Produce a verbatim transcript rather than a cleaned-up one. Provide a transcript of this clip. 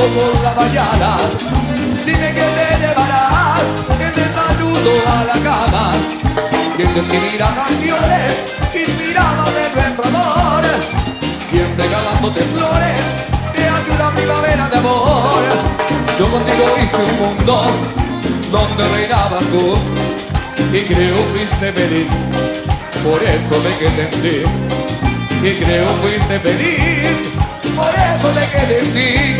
beso por la mañana. Dime que te llevará el desayuno a la cama. Quien te escribirá canciones inspiradas de nuestro amor. Quien regalándote flores te hace una primavera de amor. Yo contigo hice un mundo donde reinabas tú y creo fuiste feliz, por eso me quedé en ti. Y creo fuiste feliz, por eso me quedé en ti.